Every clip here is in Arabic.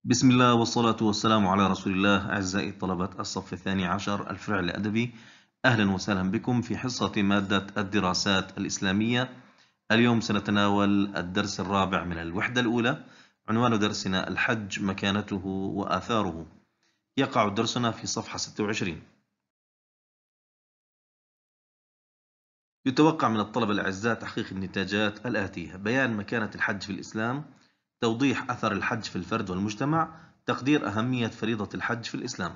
بسم الله والصلاة والسلام على رسول الله. أعزائي طلبة الصف الثاني عشر الفرع الأدبي، أهلا وسهلا بكم في حصة مادة الدراسات الإسلامية. اليوم سنتناول الدرس الرابع من الوحدة الأولى. عنوان درسنا الحج مكانته وآثاره. يقع درسنا في صفحة 26. يتوقع من الطلبة الأعزاء تحقيق النتاجات الآتية: بيان مكانة الحج في الإسلام، توضيح أثر الحج في الفرد والمجتمع، تقدير أهمية فريضة الحج في الإسلام.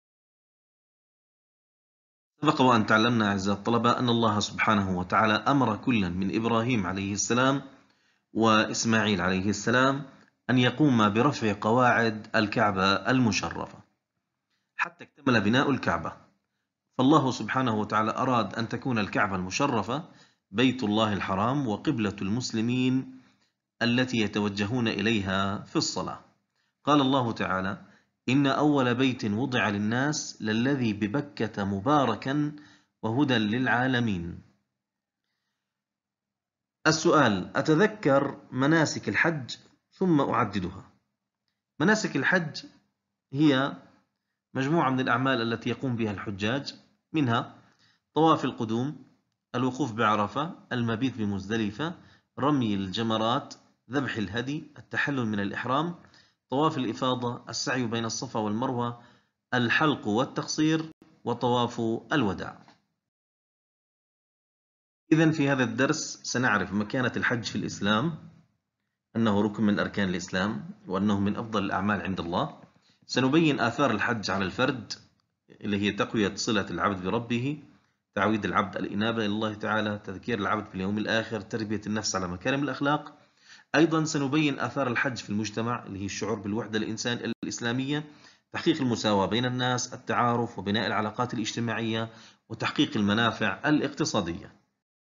سبق وأن تعلمنا أعزائي الطلبة أن الله سبحانه وتعالى أمر كلا من إبراهيم عليه السلام وإسماعيل عليه السلام أن يقوم برفع قواعد الكعبة المشرفة حتى اكتمل بناء الكعبة. فالله سبحانه وتعالى أراد أن تكون الكعبة المشرفة بيت الله الحرام وقبلة المسلمين التي يتوجهون إليها في الصلاة. قال الله تعالى: إن أول بيت وضع للناس للذي ببكة مباركا وهدى للعالمين. السؤال: أتذكر مناسك الحج ثم أعددها. مناسك الحج هي مجموعة من الأعمال التي يقوم بها الحجاج، منها طواف القدوم، الوقوف بعرفة، المبيت بمزدلفة، رمي الجمرات، ذبح الهدي، التحلل من الإحرام، طواف الإفاضة، السعي بين الصفا والمروة، الحلق والتقصير، وطواف الوداع. إذن في هذا الدرس سنعرف مكانة الحج في الإسلام، أنه ركن من أركان الإسلام وأنه من أفضل الأعمال عند الله. سنبين آثار الحج على الفرد، اللي هي تقوية صلة العبد بربه، تعويد العبد الإنابة إلى الله تعالى، تذكير العبد باليوم الآخر، تربية النفس على مكارم الأخلاق. أيضا سنبين آثار الحج في المجتمع، اللي هي الشعور بالوحدة الإسلامية، تحقيق المساواة بين الناس، التعارف وبناء العلاقات الاجتماعية، وتحقيق المنافع الاقتصادية.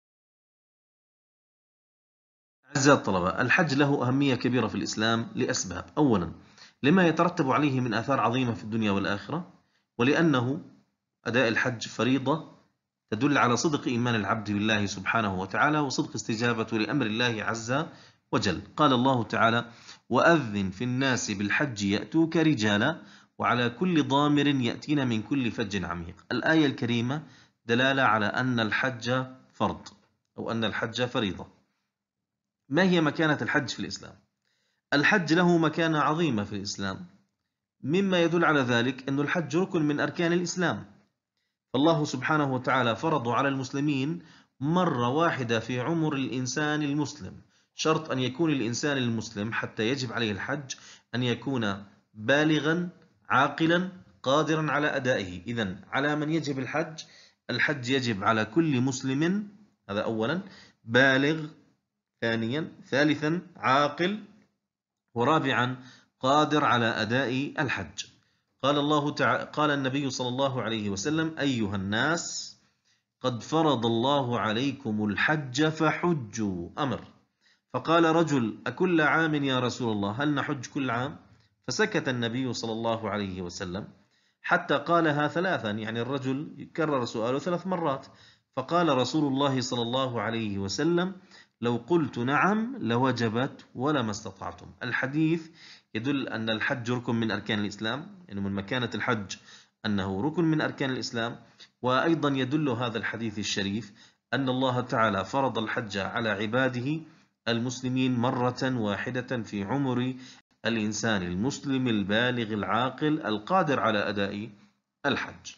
أعزائي الطلبة، الحج له أهمية كبيرة في الإسلام لأسباب: أولا، لما يترتب عليه من آثار عظيمة في الدنيا والآخرة، ولأنه أداء الحج فريضة تدل على صدق إيمان العبد بالله سبحانه وتعالى وصدق استجابته لأمر الله عز وجل. قال الله تعالى: وأذن في الناس بالحج يأتوك رجالا وعلى كل ضامر يأتين من كل فج عميق. الآية الكريمة دلالة على أن الحج فرض أو أن الحج فريضة. ما هي مكانة الحج في الإسلام؟ الحج له مكانة عظيمة في الإسلام، مما يدل على ذلك أن الحج ركن من أركان الإسلام. فالله سبحانه وتعالى فرض على المسلمين مرة واحدة في عمر الإنسان المسلم. شرط أن يكون الإنسان المسلم حتى يجب عليه الحج أن يكون بالغا عاقلا قادرا على أدائه. إذن على من يجب الحج؟ الحج يجب على كل مسلم، هذا أولا، بالغ، ثانيا، ثالثا عاقل، ورابعا قادر على أداء الحج. قال النبي صلى الله عليه وسلم: أيها الناس، قد فرض الله عليكم الحج فحجوا. أمر. فقال رجل: أكل عام يا رسول الله؟ هل نحج كل عام؟ فسكت النبي صلى الله عليه وسلم حتى قالها ثلاثا، يعني الرجل يكرر سؤاله 3 مرات. فقال رسول الله صلى الله عليه وسلم: لو قلت نعم لوجبت ولما استطعتم. الحديث يدل أن الحج ركن من أركان الإسلام، يعني من مكانة الحج أنه ركن من أركان الإسلام. وأيضا يدل هذا الحديث الشريف أن الله تعالى فرض الحج على عباده المسلمين مرة واحدة في عمر الإنسان المسلم البالغ العاقل القادر على أداء الحج.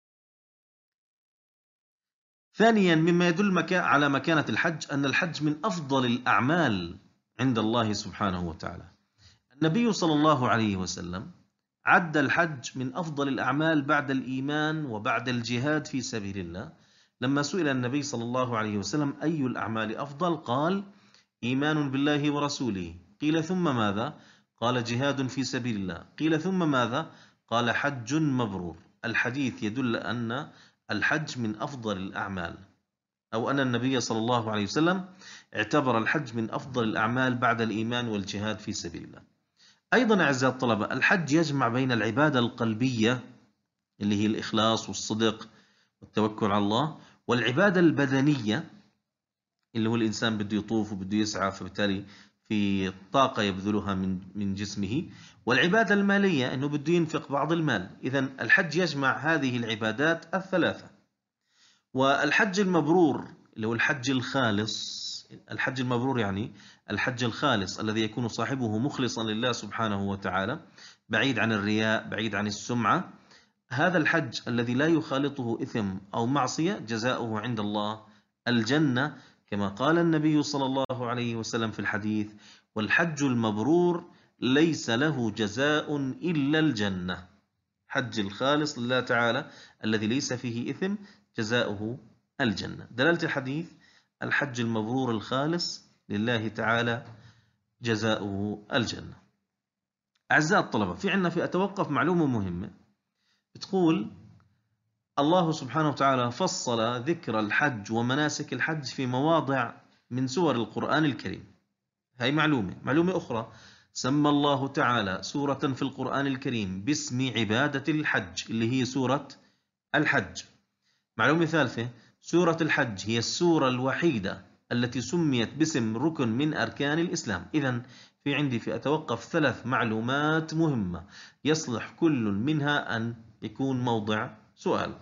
ثانيا، مما يدل على مكانة الحج أن الحج من أفضل الأعمال عند الله سبحانه وتعالى. النبي صلى الله عليه وسلم عد الحج من أفضل الأعمال بعد الإيمان وبعد الجهاد في سبيل الله. لما سئل النبي صلى الله عليه وسلم: أي الأعمال أفضل؟ قال: إيمان بالله ورسوله. قيل: ثم ماذا؟ قال: جهاد في سبيل الله. قيل: ثم ماذا؟ قال: حج مبرور. الحديث يدل أن الحج من أفضل الأعمال، أو أن النبي صلى الله عليه وسلم اعتبر الحج من أفضل الأعمال بعد الإيمان والجهاد في سبيل الله. أيضا أعزائي الطلبة، الحج يجمع بين العبادة القلبية اللي هي الإخلاص والصدق والتوكل على الله، والعبادة البدنية اللي هو الإنسان بده يطوف وبده يسعى، فبالتالي في طاقة يبذلها من جسمه، والعبادة المالية أنه بده ينفق بعض المال. إذن الحج يجمع هذه العبادات الثلاثة. والحج المبرور اللي هو الحج الخالص، الحج المبرور يعني الحج الخالص الذي يكون صاحبه مخلصا لله سبحانه وتعالى، بعيد عن الرياء، بعيد عن السمعة. هذا الحج الذي لا يخالطه إثم أو معصية جزاؤه عند الله الجنة، كما قال النبي صلى الله عليه وسلم في الحديث: والحج المبرور ليس له جزاء إلا الجنة. حج الخالص لله تعالى الذي ليس فيه إثم جزاؤه الجنة. دلالة الحديث: الحج المبرور الخالص لله تعالى جزاؤه الجنة. أعزائي الطلبة، في عنا في أتوقف معلومة مهمة بتقول: الله سبحانه وتعالى فصل ذكر الحج ومناسك الحج في مواضع من سور القرآن الكريم. هاي معلومة أخرى: سمى الله تعالى سورة في القرآن الكريم باسم عبادة الحج اللي هي سورة الحج. معلومة ثالثة: سورة الحج هي السورة الوحيدة التي سميت باسم ركن من أركان الإسلام. إذن في عندي في أتوقف 3 معلومات مهمة يصلح كل منها أن يكون موضع سؤال.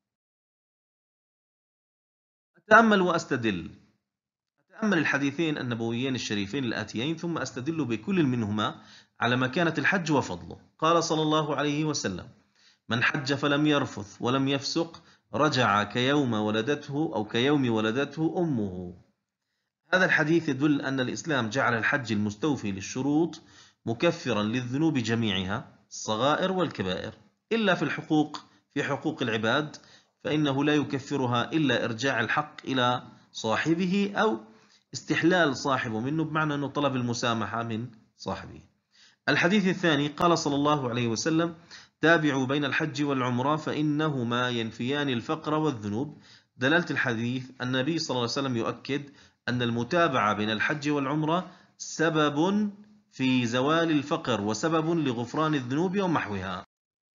أتأمل وأستدل. أتأمل الحديثين النبويين الشريفين الآتيين، ثم أستدل بكل منهما على مكانة الحج وفضله. قال صلى الله عليه وسلم: من حج فلم يرفث ولم يفسق رجع كيوم ولدته أو كيوم ولدته أمه. هذا الحديث يدل أن الإسلام جعل الحج المستوفي للشروط مكفرا للذنوب جميعها الصغائر والكبائر، إلا في حقوق العباد، فإنه لا يكفرها إلا إرجاع الحق إلى صاحبه أو استحلال صاحبه منه، بمعنى أنه طلب المسامحة من صاحبه. الحديث الثاني: قال صلى الله عليه وسلم: تابعوا بين الحج والعمرة فإنهما ينفيان الفقر والذنوب. دلالة الحديث: النبي صلى الله عليه وسلم يؤكد أن المتابعة بين الحج والعمرة سبب في زوال الفقر وسبب لغفران الذنوب ومحوها.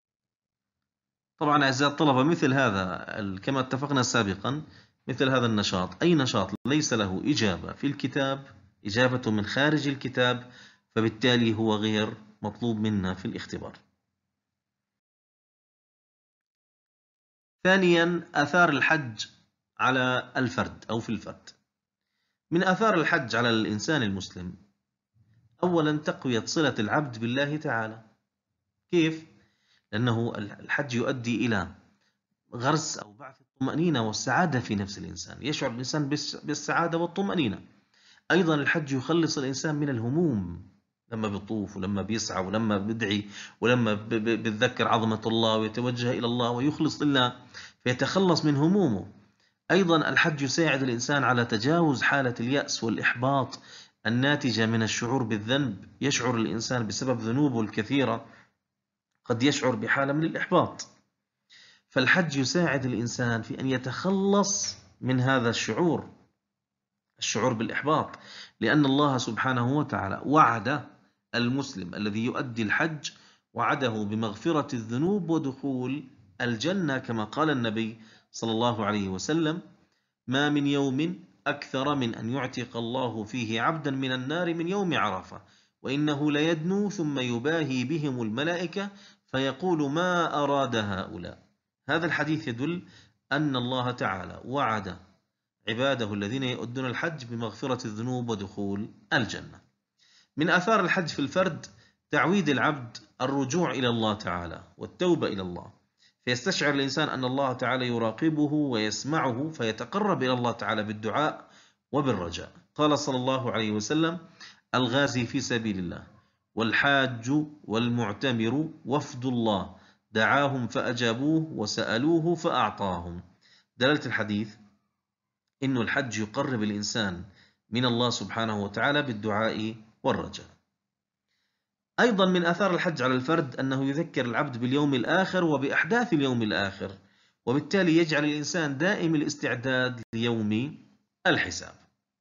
طبعا أعزائي الطلبة، مثل هذا كما اتفقنا سابقا، مثل هذا النشاط، أي نشاط ليس له إجابة في الكتاب، إجابة من خارج الكتاب، فبالتالي هو غير مطلوب منا في الاختبار. ثانيا: آثار الحج على الفرد أو في الفرد. من آثار الحج على الإنسان المسلم: أولا تقوية صلة العبد بالله تعالى. كيف؟ لأنه الحج يؤدي إلى غرس أو بعث الطمأنينة والسعادة في نفس الإنسان، يشعر الإنسان بالسعادة والطمأنينة. أيضا الحج يخلص الإنسان من الهموم، لما بيطوف ولما بيسعى ولما بدعي ولما بيتذكر عظمة الله ويتوجه إلى الله ويخلص لله فيتخلص من همومه. أيضا الحج يساعد الإنسان على تجاوز حالة اليأس والإحباط الناتجة من الشعور بالذنب. يشعر الإنسان بسبب ذنوبه الكثيرة قد يشعر بحالة من الإحباط، فالحج يساعد الإنسان في أن يتخلص من هذا الشعور بالإحباط، لأن الله سبحانه وتعالى وعد المسلم الذي يؤدي الحج، وعده بمغفرة الذنوب ودخول الجنة، كما قال النبي صلى الله عليه وسلم: ما من يوم أكثر من أن يعتق الله فيه عبدا من النار من يوم عرفة، وإنه ليدنو ثم يباهي بهم الملائكة فيقول: ما أراد هؤلاء. هذا الحديث يدل أن الله تعالى وعد عباده الذين يؤدون الحج بمغفرة الذنوب ودخول الجنة. من آثار الحج في الفرد تعويد العبد الرجوع إلى الله تعالى والتوبة إلى الله، فيستشعر الإنسان أن الله تعالى يراقبه ويسمعه، فيتقرب إلى الله تعالى بالدعاء وبالرجاء. قال صلى الله عليه وسلم: الغازي في سبيل الله والحاج والمعتمر وفد الله دعاهم فأجابوه وسألوه فأعطاهم. دلالة الحديث: إن الحج يقرب الإنسان من الله سبحانه وتعالى بالدعاء والرجاء. أيضا من آثار الحج على الفرد أنه يذكر العبد باليوم الآخر وبأحداث اليوم الآخر، وبالتالي يجعل الإنسان دائم الاستعداد ليوم الحساب.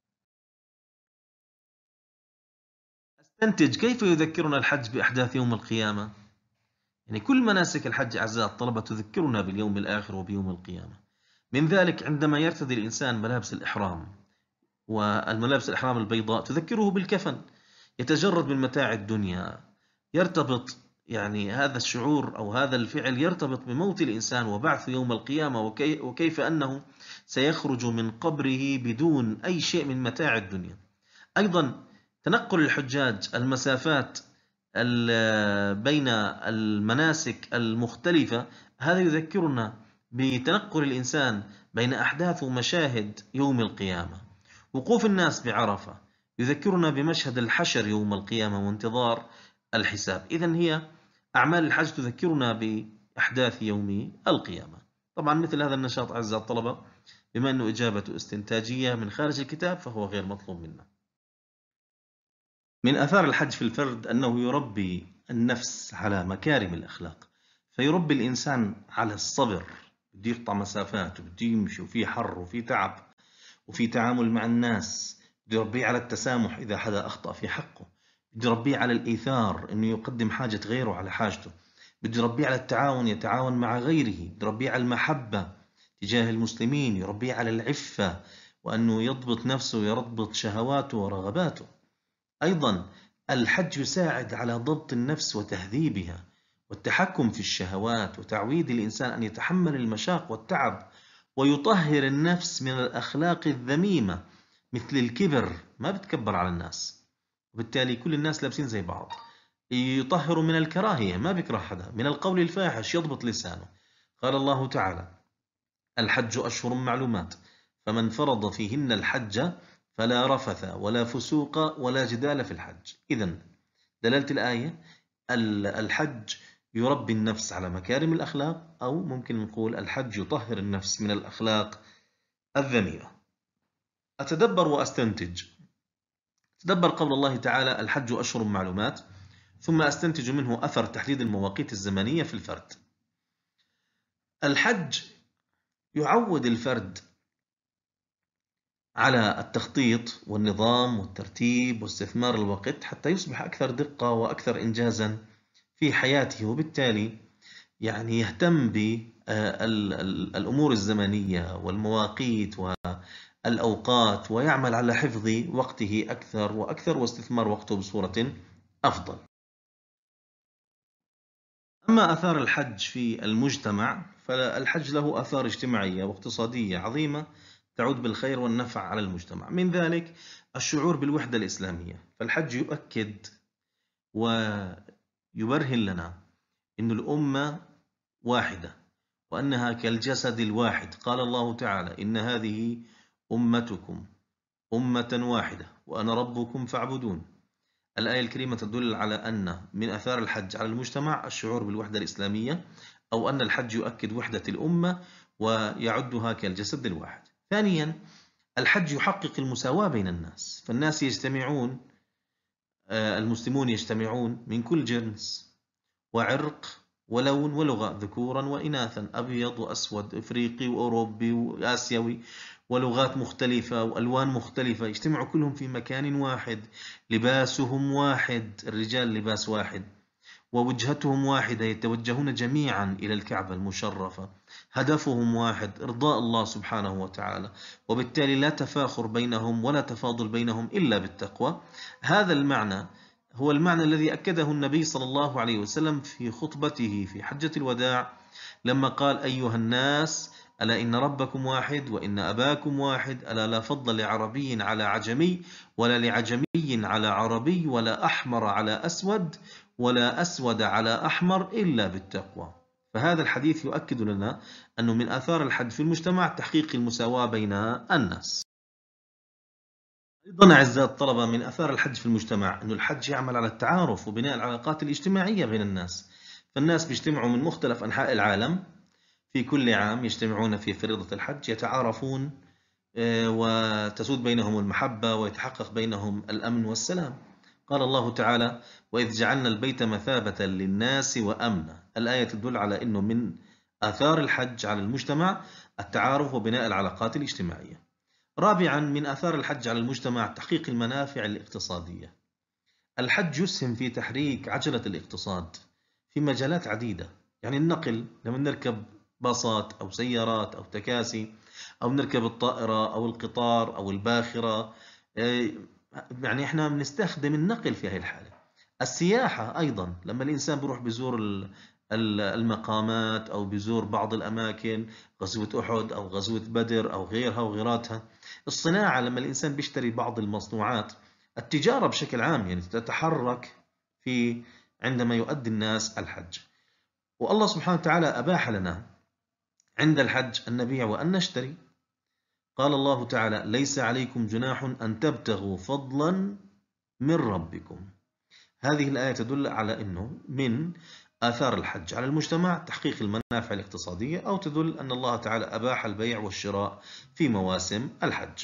استنتج: كيف يذكرنا الحج بأحداث يوم القيامة؟ يعني كل مناسك الحج أعزائي الطلبة تذكرنا باليوم الآخر وبيوم القيامة. من ذلك عندما يرتدي الإنسان ملابس الإحرام، والملابس الإحرام البيضاء تذكره بالكفن، يتجرد من متاع الدنيا، يرتبط يعني هذا الشعور أو هذا الفعل يرتبط بموت الإنسان وبعث يوم القيامة، وكيف أنه سيخرج من قبره بدون أي شيء من متاع الدنيا. أيضا تنقل الحجاج المسافات بين المناسك المختلفة، هذا يذكرنا بتنقل الإنسان بين أحداث ومشاهد يوم القيامة. وقوف الناس بعرفة يذكرنا بمشهد الحشر يوم القيامة وانتظار الحساب. إذن هي أعمال الحج تذكرنا بأحداث يوم القيامة. طبعا مثل هذا النشاط أعزائي الطلبة بما أنه إجابة استنتاجية من خارج الكتاب فهو غير مطلوب منا. من آثار الحج في الفرد أنه يربي النفس على مكارم الأخلاق، فيربي الإنسان على الصبر، بده يقطع مسافات وبده يمشي وفي حر وفي تعب وفي تعامل مع الناس، بده يربيه على التسامح إذا حدا أخطأ في حقه، بده يربيه على الإيثار إنه يقدم حاجة غيره على حاجته، بده يربيه على التعاون يتعاون مع غيره، بده يربيه على المحبة تجاه المسلمين، يربيه على العفة وأنه يضبط نفسه ويضبط شهواته ورغباته. أيضا الحج يساعد على ضبط النفس وتهذيبها والتحكم في الشهوات وتعويد الإنسان أن يتحمل المشاق والتعب، ويطهر النفس من الأخلاق الذميمة مثل الكبر، ما بتكبر على الناس، وبالتالي كل الناس لابسين زي بعض. يطهر من الكراهية، ما بيكره حدا، من القول الفاحش يضبط لسانه. قال الله تعالى: الحج أشهر معلومات، فمن فرض فيهن الحج فلا رفث ولا فسوق ولا جدال في الحج. إذن دلالة الآية الحج يربي النفس على مكارم الأخلاق، أو ممكن نقول الحج يطهر النفس من الأخلاق الذميمة. أتدبر وأستنتج. تدبر قول الله تعالى: الحج أشهر معلومات، ثم أستنتج منه أثر تحديد المواقيت الزمنية في الفرد. الحج يعود الفرد على التخطيط والنظام والترتيب واستثمار الوقت حتى يصبح أكثر دقة وأكثر إنجازا في حياته، وبالتالي يعني يهتم بالأمور الزمنية والمواقيت والأوقات، ويعمل على حفظ وقته أكثر وأكثر واستثمار وقته بصورة أفضل. أما آثار الحج في المجتمع، فالحج له آثار اجتماعية واقتصادية عظيمة تعود بالخير والنفع على المجتمع. من ذلك الشعور بالوحدة الإسلامية، فالحج يؤكد ويبرهن لنا أن الأمة واحدة وأنها كالجسد الواحد. قال الله تعالى: إن هذه أمتكم أمة واحدة وأنا ربكم فاعبدون. الآية الكريمة تدل على أن من آثار الحج على المجتمع الشعور بالوحدة الإسلامية، أو أن الحج يؤكد وحدة الأمة ويعدها كالجسد الواحد. ثانيا، الحج يحقق المساواة بين الناس، فالناس يجتمعون، المسلمون يجتمعون من كل جنس وعرق ولون ولغة، ذكورا وإناثا، أبيض وأسود، إفريقي وأوروبي وآسيوي، ولغات مختلفة وألوان مختلفة، يجتمعوا كلهم في مكان واحد، لباسهم واحد، الرجال لباس واحد، ووجهتهم واحدة، يتوجهون جميعا إلى الكعبة المشرفة، هدفهم واحد، إرضاء الله سبحانه وتعالى، وبالتالي لا تفاخر بينهم ولا تفاضل بينهم إلا بالتقوى. هذا المعنى هو المعنى الذي أكده النبي صلى الله عليه وسلم في خطبته في حجة الوداع لما قال: أيها الناس، ألا إن ربكم واحد وإن أباكم واحد، ألا لا فضل لعربي على عجمي ولا لعجمي على عربي ولا أحمر على أسود ولا أسود على أحمر إلا بالتقوى. فهذا الحديث يؤكد لنا أنه من آثار الحج في المجتمع تحقيق المساواة بين الناس. أيضا أعزائي الطلبة، من آثار الحج في المجتمع أن الحج يعمل على التعارف وبناء العلاقات الاجتماعية بين الناس، فالناس بيجتمعوا من مختلف أنحاء العالم في كل عام، يجتمعون في فريضة الحج، يتعارفون وتسود بينهم المحبة ويتحقق بينهم الأمن والسلام. قال الله تعالى: وإذ جعلنا البيت مثابة للناس وأمنا. الآية تدل على أنه من آثار الحج على المجتمع التعارف وبناء العلاقات الاجتماعية. رابعا، من آثار الحج على المجتمع تحقيق المنافع الاقتصادية. الحج يسهم في تحريك عجلة الاقتصاد في مجالات عديدة، يعني النقل، لما نركب باصات أو سيارات أو تكاسي، أو نركب الطائرة أو القطار أو الباخرة، يعني احنا بنستخدم النقل في هذه الحالة. السياحة أيضا لما الإنسان بيروح بيزور المقامات أو بيزور بعض الأماكن، غزوة أحد أو غزوة بدر أو غيرها وغيراتها. الصناعة لما الإنسان بيشتري بعض المصنوعات. التجارة بشكل عام يعني تتحرك في عندما يؤدي الناس الحج. والله سبحانه وتعالى أباح لنا عند الحج أن نبيع وأن نشتري. قال الله تعالى: ليس عليكم جناح أن تبتغوا فضلا من ربكم. هذه الآية تدل على أنه من آثار الحج على المجتمع تحقيق المنافع الاقتصادية، أو تدل أن الله تعالى أباح البيع والشراء في مواسم الحج.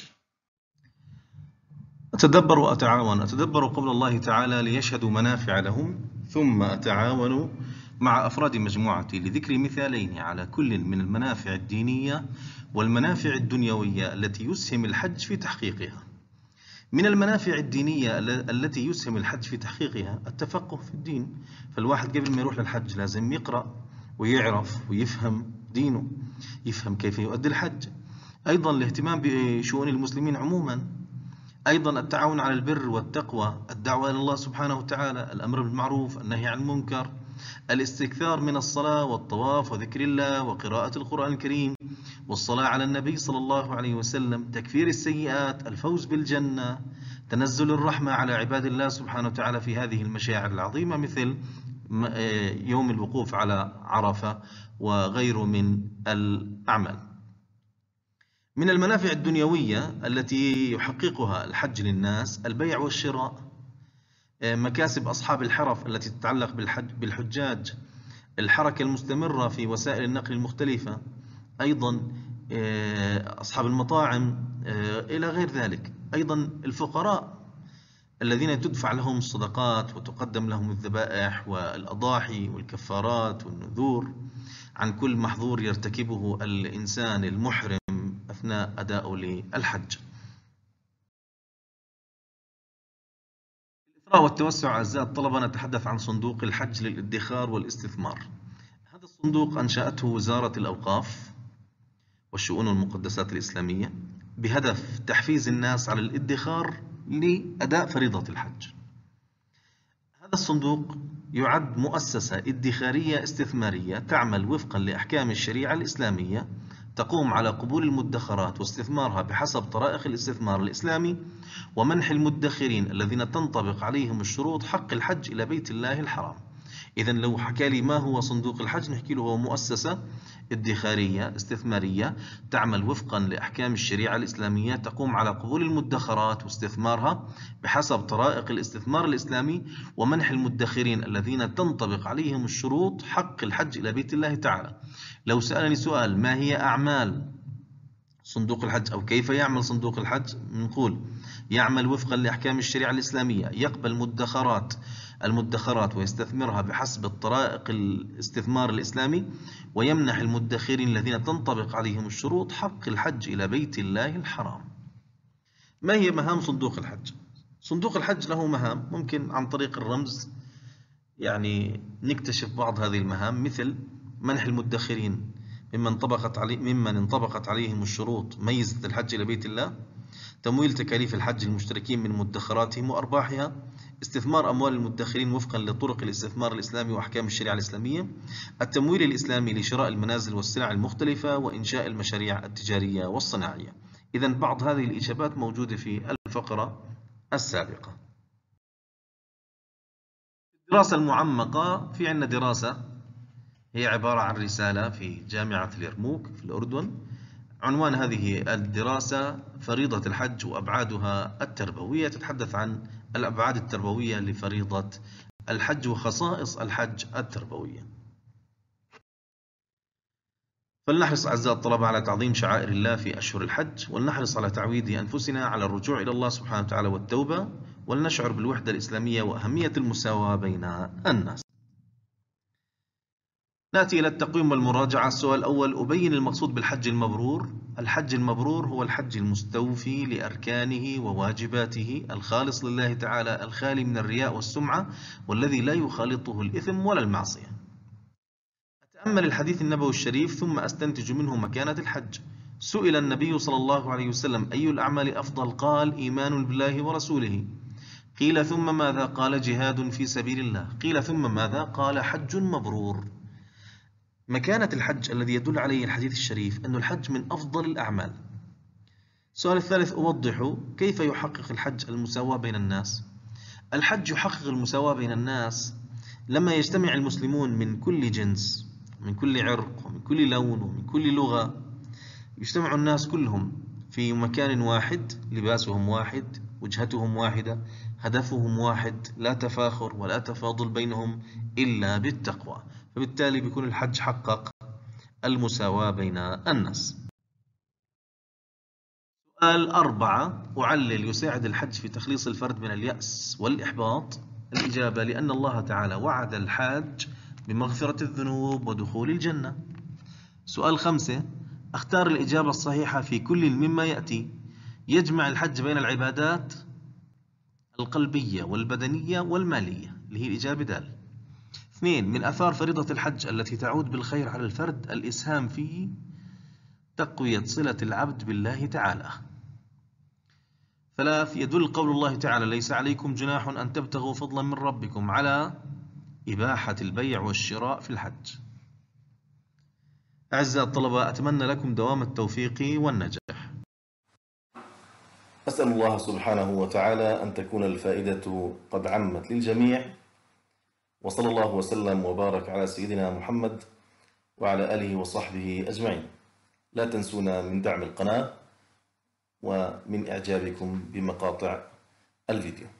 أتدبر وأتعاون. أتدبر قول الله تعالى: ليشهدوا منافع لهم، ثم أتعاون مع أفراد مجموعتي لذكر مثالين على كل من المنافع الدينية والمنافع الدنيوية التي يسهم الحج في تحقيقها. من المنافع الدينية التي يسهم الحج في تحقيقها التفقه في الدين. فالواحد قبل ما يروح للحج لازم يقرأ ويعرف ويفهم دينه، يفهم كيف يؤدي الحج. أيضا الاهتمام بشؤون المسلمين عموما. أيضا التعاون على البر والتقوى، الدعوة إلى الله سبحانه وتعالى، الأمر بالمعروف، النهي عن المنكر، الاستكثار من الصلاة والطواف وذكر الله وقراءة القرآن الكريم والصلاة على النبي صلى الله عليه وسلم، تكفير السيئات، الفوز بالجنة، تنزل الرحمة على عباد الله سبحانه وتعالى في هذه المشاعر العظيمة مثل يوم الوقوف على عرفة وغيره من الأعمال. من المنافع الدنيوية التي يحققها الحج للناس البيع والشراء، مكاسب أصحاب الحرف التي تتعلق بالحجاج، الحركة المستمرة في وسائل النقل المختلفة، أيضا أصحاب المطاعم إلى غير ذلك. أيضا الفقراء الذين تدفع لهم الصدقات وتقدم لهم الذبائح والأضاحي والكفارات والنذور عن كل محظور يرتكبه الإنسان المحرم أثناء أدائه للحج. الإثراء والتوسع أعزائي الطلبة، نتحدث عن صندوق الحج للادخار والاستثمار. هذا الصندوق أنشأته وزارة الأوقاف والشؤون والمقدسات الإسلامية بهدف تحفيز الناس على الادخار لأداء فريضة الحج. هذا الصندوق يعد مؤسسة ادخارية استثمارية تعمل وفقا لأحكام الشريعة الإسلامية، تقوم على قبول المدخرات واستثمارها بحسب طرائق الاستثمار الإسلامي، ومنح المدخرين الذين تنطبق عليهم الشروط حق الحج إلى بيت الله الحرام. إذا لو حكى لي ما هو صندوق الحج، نحكي له هو مؤسسة ادخارية استثمارية تعمل وفقا لأحكام الشريعة الإسلامية، تقوم على قبول المدخرات واستثمارها بحسب طرائق الاستثمار الإسلامي، ومنح المدخرين الذين تنطبق عليهم الشروط حق الحج إلى بيت الله تعالى. لو سألني سؤال ما هي أعمال صندوق الحج أو كيف يعمل صندوق الحج، نقول يعمل وفقا لأحكام الشريعة الإسلامية، يقبل المدخرات ويستثمرها بحسب الطرائق الاستثمار الإسلامي، ويمنح المدخرين الذين تنطبق عليهم الشروط حق الحج إلى بيت الله الحرام. ما هي مهام صندوق الحج؟ صندوق الحج له مهام، ممكن عن طريق الرمز يعني نكتشف بعض هذه المهام، مثل منح المدخرين ممن انطبقت عليهم الشروط ميزة الحج إلى بيت الله، تمويل تكاليف الحج المشتركين من مدخراتهم وأرباحها، استثمار أموال المدخرين وفقا لطرق الاستثمار الإسلامي وأحكام الشريعة الإسلامية، التمويل الإسلامي لشراء المنازل والسلع المختلفة، وإنشاء المشاريع التجارية والصناعية. إذن بعض هذه الإجابات موجودة في الفقرة السابقة. الدراسة المعمقة، في عندنا دراسة هي عبارة عن رسالة في جامعة اليرموك في الأردن. عنوان هذه الدراسة فريضة الحج وأبعادها التربوية، تتحدث عن الأبعاد التربوية لفريضة الحج وخصائص الحج التربوية. فلنحرص أعزائي الطلبة على تعظيم شعائر الله في أشهر الحج، ولنحرص على تعويد أنفسنا على الرجوع إلى الله سبحانه وتعالى والتوبة، ولنشعر بالوحدة الإسلامية وأهمية المساواة بين الناس. نأتي إلى التقويم والمراجعة. السؤال الأول: أبين المقصود بالحج المبرور. الحج المبرور هو الحج المستوفي لأركانه وواجباته، الخالص لله تعالى، الخالي من الرياء والسمعة، والذي لا يخالطه الإثم ولا المعصية. أتأمل الحديث النبوي الشريف ثم أستنتج منه مكانة الحج. سئل النبي صلى الله عليه وسلم: أي الأعمال أفضل؟ قال: إيمان بالله ورسوله. قيل: ثم ماذا؟ قال: جهاد في سبيل الله. قيل: ثم ماذا؟ قال: حج مبرور. مكانة الحج الذي يدل عليه الحديث الشريف أن الحج من أفضل الأعمال. السؤال الثالث أوضح كيف يحقق الحج المساواة بين الناس. الحج يحقق المساواة بين الناس لما يجتمع المسلمون من كل جنس، من كل عرق، ومن كل لون، ومن كل لغة. يجتمع الناس كلهم في مكان واحد، لباسهم واحد، وجهتهم واحدة، هدفهم واحد، لا تفاخر ولا تفاضل بينهم إلا بالتقوى. فبالتالي بيكون الحج حقق المساواة بين الناس. سؤال 4: أعلل يساعد الحج في تخليص الفرد من اليأس والإحباط. الإجابة: لأن الله تعالى وعد الحاج بمغفرة الذنوب ودخول الجنة. سؤال 5: أختار الإجابة الصحيحة في كل مما يأتي. يجمع الحج بين العبادات القلبية والبدنية والمالية، اللي هي الإجابة د. 2: من آثار فريضة الحج التي تعود بالخير على الفرد الإسهام في تقوية صلة العبد بالله تعالى. 3: يدل قول الله تعالى: ليس عليكم جناح أن تبتغوا فضلا من ربكم، على إباحة البيع والشراء في الحج. أعزائي الطلبة، أتمنى لكم دوام التوفيق والنجاح. أسأل الله سبحانه وتعالى أن تكون الفائدة قد عمت للجميع، وصلى الله وسلم وبارك على سيدنا محمد وعلى آله وصحبه أجمعين. لا تنسونا من دعم القناة ومن إعجابكم بمقاطع الفيديو.